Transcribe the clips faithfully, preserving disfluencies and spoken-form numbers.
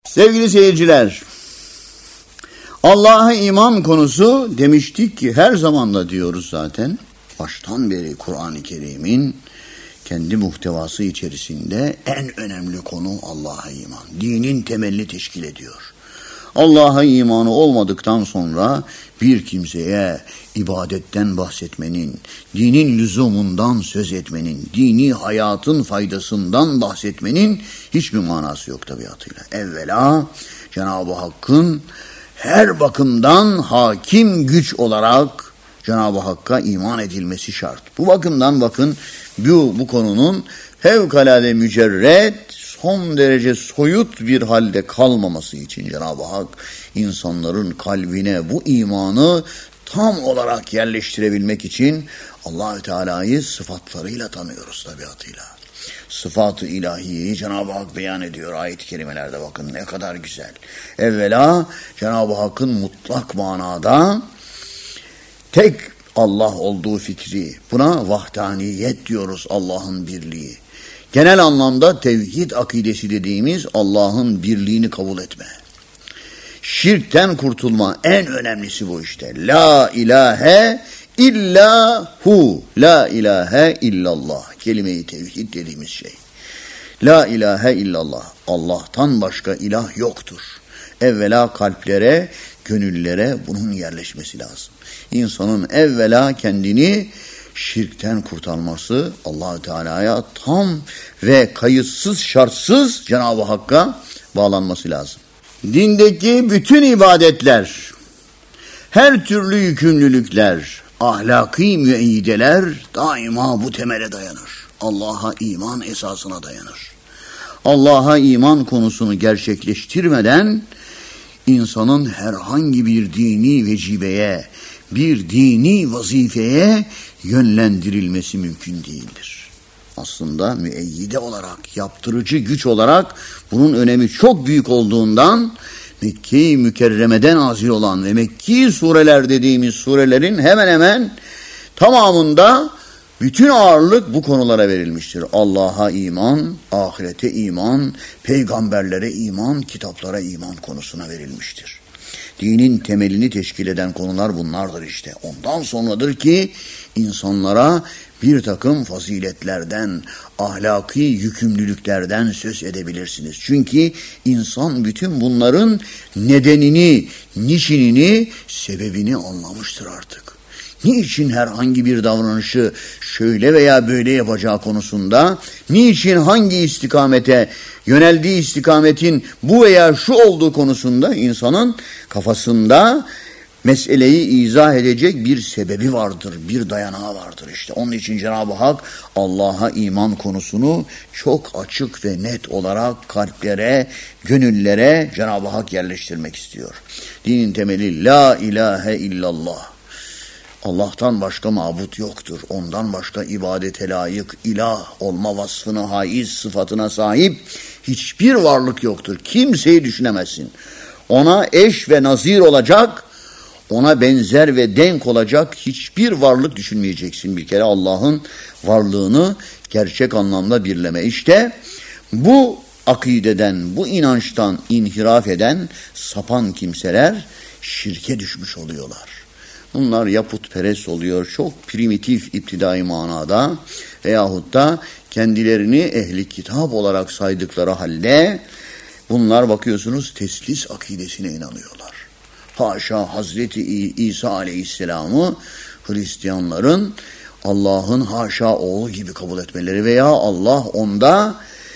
Sevgili seyirciler, Allah'a iman konusu demiştik ki her zaman da diyoruz zaten. Baştan beri Kur'an-ı Kerim'in kendi muhtevası içerisinde en önemli konu Allah'a iman. Dinin temelini teşkil ediyor. Allah'a imanı olmadıktan sonra bir kimseye ibadetten bahsetmenin, dinin lüzumundan söz etmenin, dini hayatın faydasından bahsetmenin hiçbir manası yok tabiatıyla. Evvela Cenab-ı Hakk'ın her bakımdan hakim güç olarak Cenab-ı Hakk'a iman edilmesi şart. Bu bakımdan bakın bu, bu konunun fevkalade mücerret, son derece soyut bir halde kalmaması için Cenab-ı Hak insanların kalbine bu imanı tam olarak yerleştirebilmek için Allah-u Teala'yı sıfatlarıyla tanıyoruz tabiatıyla. Sıfat-ı ilahiyeyi Cenab-ı Hak beyan ediyor ayet-i kerimelerde, bakın ne kadar güzel. Evvela Cenab-ı Hakk'ın mutlak manada tek Allah olduğu fikri, buna vahdaniyet diyoruz, Allah'ın birliği. Genel anlamda tevhid akidesi dediğimiz Allah'ın birliğini kabul etme. Şirkten kurtulma, en önemlisi bu işte. La ilahe illa hu. La ilahe illallah. Kelime-i tevhid dediğimiz şey. La ilahe illallah. Allah'tan başka ilah yoktur. Evvela kalplere, gönüllere bunun yerleşmesi lazım. İnsanın evvela kendini şirkten kurtarması, Allah-u Teala'ya tam ve kayıtsız, şartsız Cenab-ı Hakk'a bağlanması lazım. Dindeki bütün ibadetler, her türlü yükümlülükler, ahlaki müeyyideler daima bu temele dayanır. Allah'a iman esasına dayanır. Allah'a iman konusunu gerçekleştirmeden insanın herhangi bir dini vecibeye, bir dini vazifeye yönlendirilmesi mümkün değildir. Aslında müeyyide olarak, yaptırıcı güç olarak bunun önemi çok büyük olduğundan Mekke-i Mükerreme'den nazil olan ve Mekki sureler dediğimiz surelerin hemen hemen tamamında bütün ağırlık bu konulara verilmiştir. Allah'a iman, ahirete iman, peygamberlere iman, kitaplara iman konusuna verilmiştir. Dinin temelini teşkil eden konular bunlardır işte. Ondan sonradır ki insanlara bir takım faziletlerden, ahlaki yükümlülüklerden söz edebilirsiniz. Çünkü insan bütün bunların nedenini, niçinini, sebebini anlamıştır artık. Niçin herhangi bir davranışı şöyle veya böyle yapacağı konusunda, niçin hangi istikamete, yöneldiği istikametin bu veya şu olduğu konusunda insanın kafasında meseleyi izah edecek bir sebebi vardır, bir dayanağı vardır işte. Onun için Cenab-ı Hak Allah'a iman konusunu çok açık ve net olarak kalplere, gönüllere Cenab-ı Hak yerleştirmek istiyor. Dinin temeli la ilahe illallah. Allah'tan başka mabut yoktur. Ondan başka ibadete layık, ilah olma vasfına haiz, sıfatına sahip hiçbir varlık yoktur. Kimseyi düşünemezsin. Ona eş ve nazir olacak, ona benzer ve denk olacak hiçbir varlık düşünmeyeceksin. Bir kere Allah'ın varlığını gerçek anlamda birleme. İşte bu akideden, bu inançtan inhiraf eden, sapan kimseler şirke düşmüş oluyorlar. Bunlar ya putperest oluyor, çok primitif iptidai manada veyahut da kendilerini ehli kitap olarak saydıkları halde bunlar bakıyorsunuz teslis akidesine inanıyorlar. Haşa Hazreti İsa Aleyhisselam'ı Hristiyanların Allah'ın haşa oğlu gibi kabul etmeleri veya Allah onda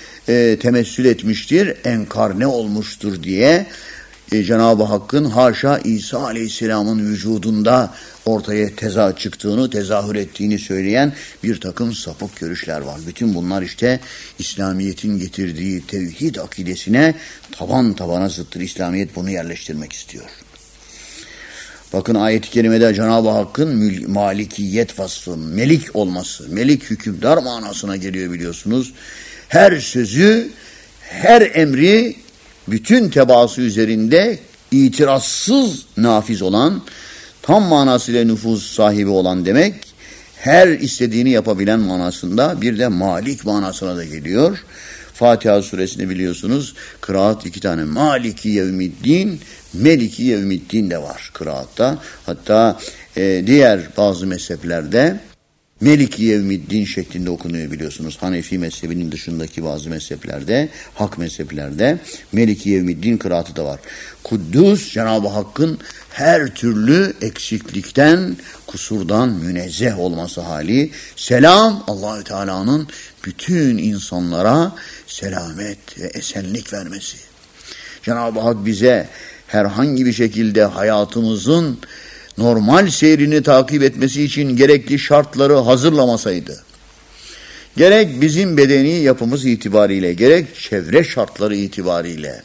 e, temessül etmiştir, enkarne olmuştur diye e, Cenab-ı Hakk'ın haşa İsa Aleyhisselam'ın vücudunda ortaya teza çıktığını, tezahür ettiğini söyleyen bir takım sapık görüşler var. Bütün bunlar işte İslamiyet'in getirdiği tevhid akidesine taban tabana zıttır. İslamiyet bunu yerleştirmek istiyor. Bakın ayet-i kerimede Cenab-ı Hakk'ın malikiyet vasfı, melik olması, melik hükümdar manasına geliyor biliyorsunuz. Her sözü, her emri bütün tebaası üzerinde itirazsız nafiz olan, tam manasıyla nüfuz sahibi olan demek, her istediğini yapabilen manasında, bir de malik manasına da geliyor. Fatiha suresini biliyorsunuz. Kıraat iki tane. Maliki yevmiddin, Meliki yevmiddin de var kıraatta. Hatta e, diğer bazı mezheplerde Meliki yevmiddin şeklinde okunuyor biliyorsunuz. Hanefi mezhebinin dışındaki bazı mezheplerde, hak mezheplerde Meliki yevmiddin kıraatı da var. Kuddus, Cenab-ı Hakk'ın her türlü eksiklikten, kusurdan münezzeh olması hali. Selam, Allahü Teala'nın bütün insanlara selamet ve esenlik vermesi. Cenab-ı Hak bize herhangi bir şekilde hayatımızın normal seyrini takip etmesi için gerekli şartları hazırlamasaydı, gerek bizim bedeni yapımız itibariyle, gerek çevre şartları itibariyle,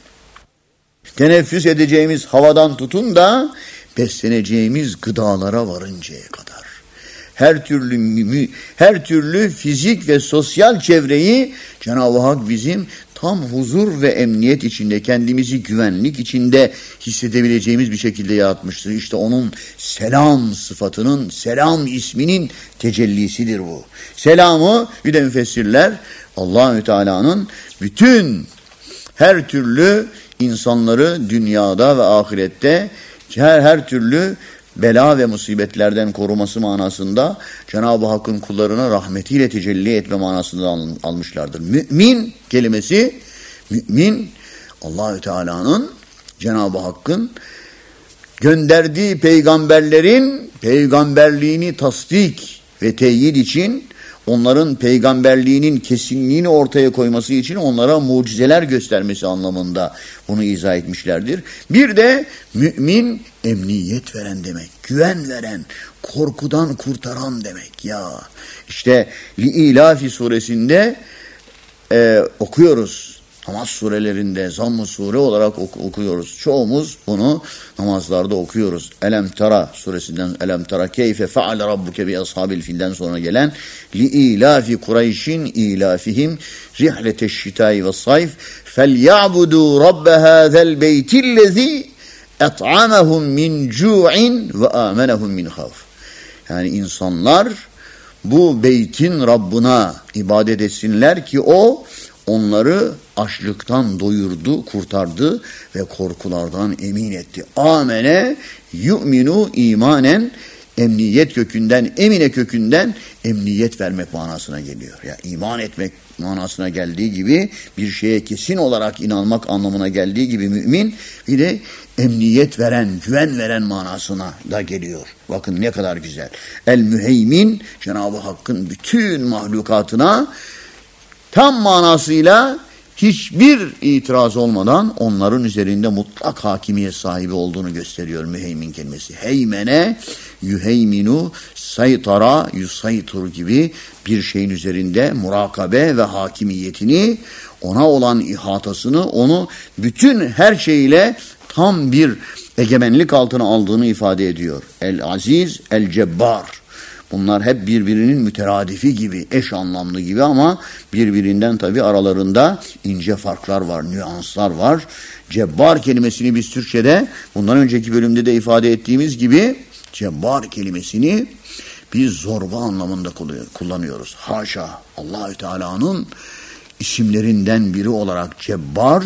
teneffüs edeceğimiz havadan tutun da besleneceğimiz gıdalara varıncaya kadar, her türlü her türlü fizik ve sosyal çevreyi Cenab-ı Hak bizim tam huzur ve emniyet içinde, kendimizi güvenlik içinde hissedebileceğimiz bir şekilde yaratmıştır. İşte onun selam sıfatının, selam isminin tecellisidir bu. Selamı bir de müfessirler Allahü Teala'nın bütün her türlü insanları dünyada ve ahirette her, her türlü bela ve musibetlerden koruması manasında Cenab-ı Hakk'ın kullarına rahmetiyle tecelli etme manasında al, almışlardır. Mümin kelimesi, mümin Allahü Teala'nın, Cenab-ı Hakk'ın gönderdiği peygamberlerin peygamberliğini tasdik ve teyit için, onların peygamberliğinin kesinliğini ortaya koyması için onlara mucizeler göstermesi anlamında bunu izah etmişlerdir. Bir de mümin emniyet veren demek, güven veren, korkudan kurtaran demek ya. İşte Li-İlafi suresinde e, okuyoruz. Namaz surelerinde Zamm-ı Sure olarak oku, okuyoruz. Çoğumuz bunu namazlarda okuyoruz. Elem Tara suresinden Elem Tara keyfe feale rabbuke bi ashabil filden sonra gelen Li-İlafi Kureyşin ilafihim rihleteşşitâi ve sayf felya'budu rabbe hâzel beytillezî et'amehum min cu'in ve âmenehum min havf. Yani insanlar bu beytin Rabbına ibadet etsinler ki o onları açlıktan doyurdu, kurtardı ve korkulardan emin etti. Amene yu'minu imanen, emniyet kökünden, emine kökünden emniyet vermek manasına geliyor. Ya yani iman etmek manasına geldiği gibi, bir şeye kesin olarak inanmak anlamına geldiği gibi mümin, bir de emniyet veren, güven veren manasına da geliyor. Bakın ne kadar güzel. El müheymin, Cenab-ı Hakk'ın bütün mahlukatına tam manasıyla hiçbir itiraz olmadan onların üzerinde mutlak hakimiyet sahibi olduğunu gösteriyor müheymin kelimesi. Heymene, yüheyminu, saytara, yusaytur gibi bir şeyin üzerinde murakabe ve hakimiyetini, ona olan ihatasını, onu bütün her şeyiyle tam bir egemenlik altına aldığını ifade ediyor. El-Aziz, El-Cebbar. Bunlar hep birbirinin müteradifi gibi, eş anlamlı gibi ama birbirinden tabii aralarında ince farklar var, nüanslar var. Cebbar kelimesini biz Türkçe'de bundan önceki bölümde de ifade ettiğimiz gibi cebbar kelimesini biz zorba anlamında kullanıyoruz. Haşa, Allahü Teala'nın isimlerinden biri olarak cebbar,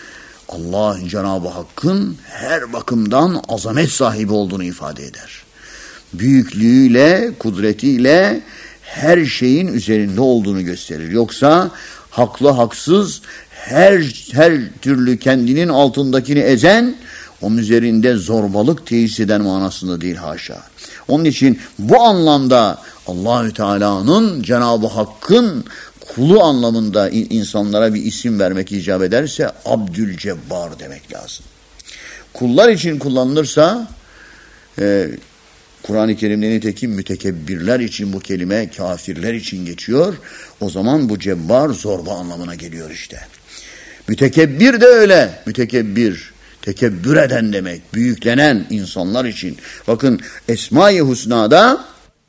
Allah Cenab-ı Hakk'ın her bakımdan azamet sahibi olduğunu ifade eder. Büyüklüğüyle, kudretiyle her şeyin üzerinde olduğunu gösterir. Yoksa haklı haksız her her türlü kendinin altındakini ezen, onun üzerinde zorbalık tesis eden manasında değil, haşa. Onun için bu anlamda Allahü Teala'nın, Cenab-ı Hakk'ın kulu anlamında insanlara bir isim vermek icap ederse Abdülcebbar demek lazım. Kullar için kullanılırsa e, Kur'an-ı Kerim'de nitekim mütekebbirler için bu kelime kafirler için geçiyor. O zaman bu cebbar zorba anlamına geliyor işte. Mütekebbir de öyle. Mütekebbir, tekebbür eden demek. Büyüklenen insanlar için. Bakın Esma-i Hüsna'da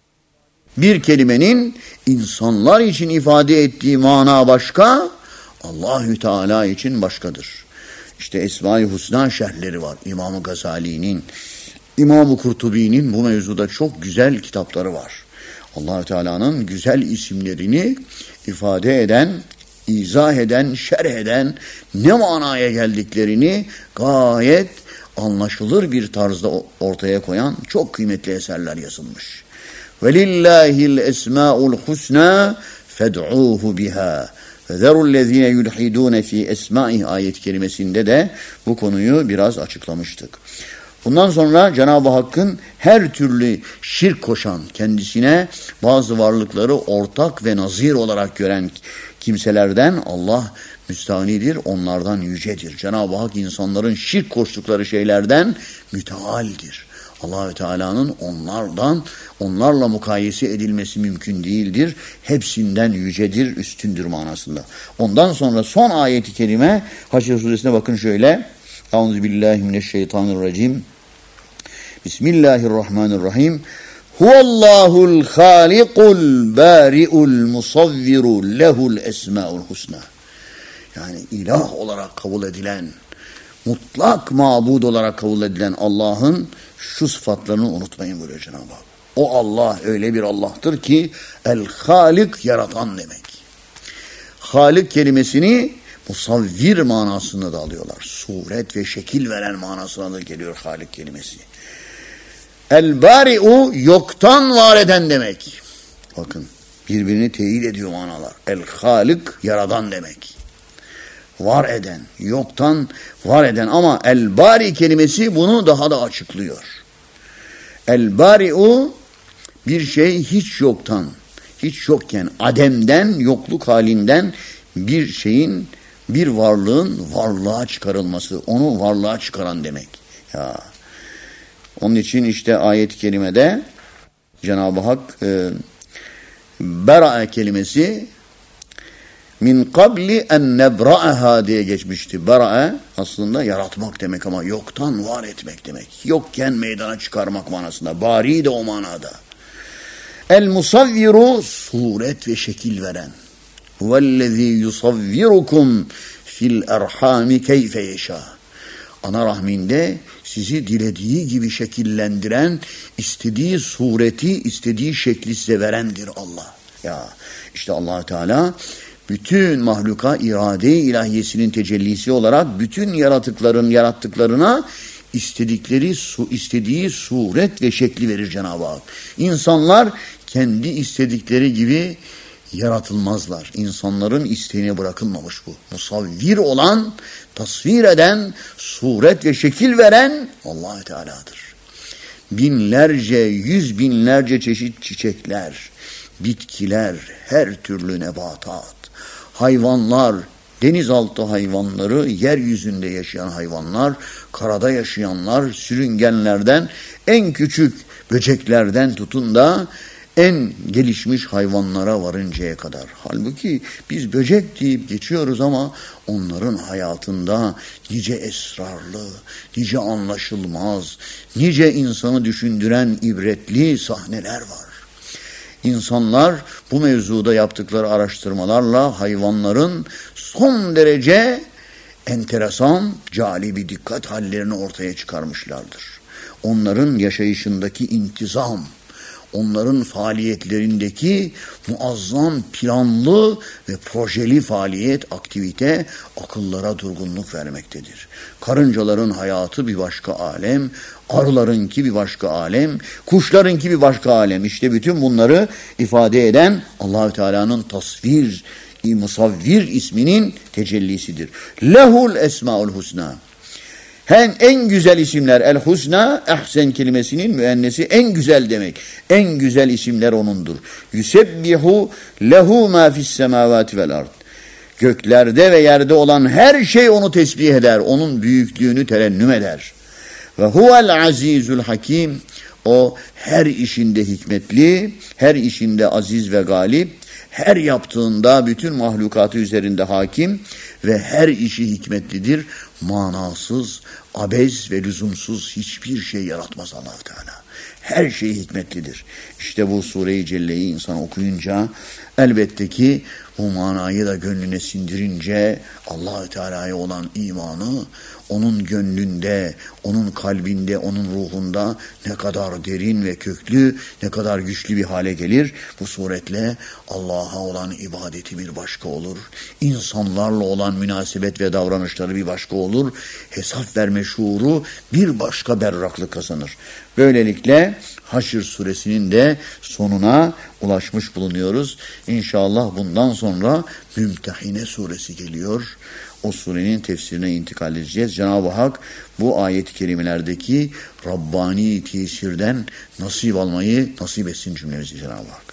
bir kelimenin insanlar için ifade ettiği mana başka, Allahü Teala için başkadır. İşte Esma-i Hüsna şerhleri var. İmam-ı Gazali'nin, İmam-ı Kurtubi'nin bu mevzuda çok güzel kitapları var. Allah-u Teala'nın güzel isimlerini ifade eden izah eden, şerh eden, ne manaya geldiklerini gayet anlaşılır bir tarzda ortaya koyan çok kıymetli eserler yazılmış. وَلِلَّهِ الْاَسْمَاءُ الْحُسْنَى فَادْعُوهُ بِهَا فَذَرُوا الَّذ۪ينَ يُلْحِدُونَ ف۪ي اَسْمَائِهِ ayet kerimesinde de bu konuyu biraz açıklamıştık. Bundan sonra Cenab-ı Hakk'ın her türlü şirk koşan, kendisine bazı varlıkları ortak ve nazir olarak gören kimselerden Allah müstahnidir, onlardan yücedir. Cenab-ı Hak insanların şirk koştukları şeylerden mütealdir. Allah-u Teala'nın onlardan, onlarla mukayese edilmesi mümkün değildir. Hepsinden yücedir, üstündür manasında. Ondan sonra son ayeti kerime Haşr suresine bakın şöyle. Euzubillahimineşşeytanirracim. Bismillahirrahmanirrahim. Huvallahul halikul bari'ul musavviru lehul esma'ul husna. Yani ilah olarak kabul edilen, mutlak mabud olarak kabul edilen Allah'ın şu sıfatlarını unutmayın buyuruyor Cenab-ı Hak. O Allah öyle bir Allah'tır ki el-Halik yaratan demek. Halik kelimesini musavvir manasında da alıyorlar. Suret ve şekil veren manasına da geliyor Halik kelimesi. El-Bari'u yoktan var eden demek. Bakın birbirini teyit ediyor manalar. El-Halik yaradan demek. Var eden, yoktan var eden ama el-Bari kelimesi bunu daha da açıklıyor. El-Bari'u bir şey hiç yoktan, hiç yokken, ademden, yokluk halinden bir şeyin, bir varlığın varlığa çıkarılması, onu varlığa çıkaran demek. Ya. Onun için işte ayet-i kerimede Cenab-ı Hak e, bera'a kelimesi min kabli en nebra'aha diye geçmişti. Bera'a aslında yaratmak demek ama yoktan var etmek demek. Yokken meydana çıkarmak manasında. Bari de o manada. El musavviru suret ve şekil veren. Huvellezî yusavvirukum fil erhami keyfe yeşâ. Ana rahminde sizi dilediği gibi şekillendiren, istediği sureti, istediği şekli size verendir Allah. Ya işte Allah Teala bütün mahluka irade-i ilahiyesinin tecellisi olarak bütün yaratıkların yarattıklarına istedikleri su, istediği suret ve şekli verir Cenab-ı Hak. İnsanlar kendi istedikleri gibi yaratılmazlar. İnsanların isteğine bırakılmamış bu. Musavvir olan, tasvir eden, suret ve şekil veren Allah Teala'dır. Binlerce, yüz binlerce çeşit çiçekler, bitkiler, her türlü nebatat, hayvanlar, denizaltı hayvanları, yeryüzünde yaşayan hayvanlar, karada yaşayanlar, sürüngenlerden, en küçük böceklerden tutun da en gelişmiş hayvanlara varıncaya kadar. Halbuki biz böcek deyip geçiyoruz ama onların hayatında nice esrarlı, nice anlaşılmaz, nice insanı düşündüren ibretli sahneler var. İnsanlar bu mevzuda yaptıkları araştırmalarla hayvanların son derece enteresan, cali bir dikkat hallerini ortaya çıkarmışlardır. Onların yaşayışındaki intizam, onların faaliyetlerindeki muazzam planlı ve projeli faaliyet, aktivite akıllara durgunluk vermektedir. Karıncaların hayatı bir başka alem, arılarınki bir başka alem, kuşlarınki bir başka alem. İşte bütün bunları ifade eden Allah-u Teala'nın tasvir, musavvir isminin tecellisidir. Lehul esmaul husna. Hem en güzel isimler el-husna, ehsen kelimesinin müennesi en güzel demek. En güzel isimler onundur. Yusebbihu lehu ma fis semavati vel ard. Göklerde ve yerde olan her şey onu tesbih eder. Onun büyüklüğünü terennüm eder. Ve huvel azizul hakim. O her işinde hikmetli, her işinde aziz ve galip, her yaptığında bütün mahlukatı üzerinde hakim ve her işi hikmetlidir. Manasız, abez ve lüzumsuz hiçbir şey yaratmaz Allah-u Teala. Her şey hikmetlidir. İşte bu Sure-i Celle'yi insan okuyunca elbette ki Bu manayı da gönlüne sindirince Allah-u Teala'ya olan imanı onun gönlünde, onun kalbinde, onun ruhunda ne kadar derin ve köklü, ne kadar güçlü bir hale gelir. Bu suretle Allah'a olan ibadeti bir başka olur. İnsanlarla olan münasebet ve davranışları bir başka olur. Hesap verme şuuru bir başka berraklık kazanır. Böylelikle Haşr suresinin de sonuna ulaşmış bulunuyoruz. İnşallah bundan sonra Mümtehine suresi geliyor. O surenin tefsirine intikal edeceğiz. Cenab-ı Hak bu ayet-i kerimelerdeki Rabbani tesirden nasip almayı nasip etsin cümlemizi Cenab-ı Hak.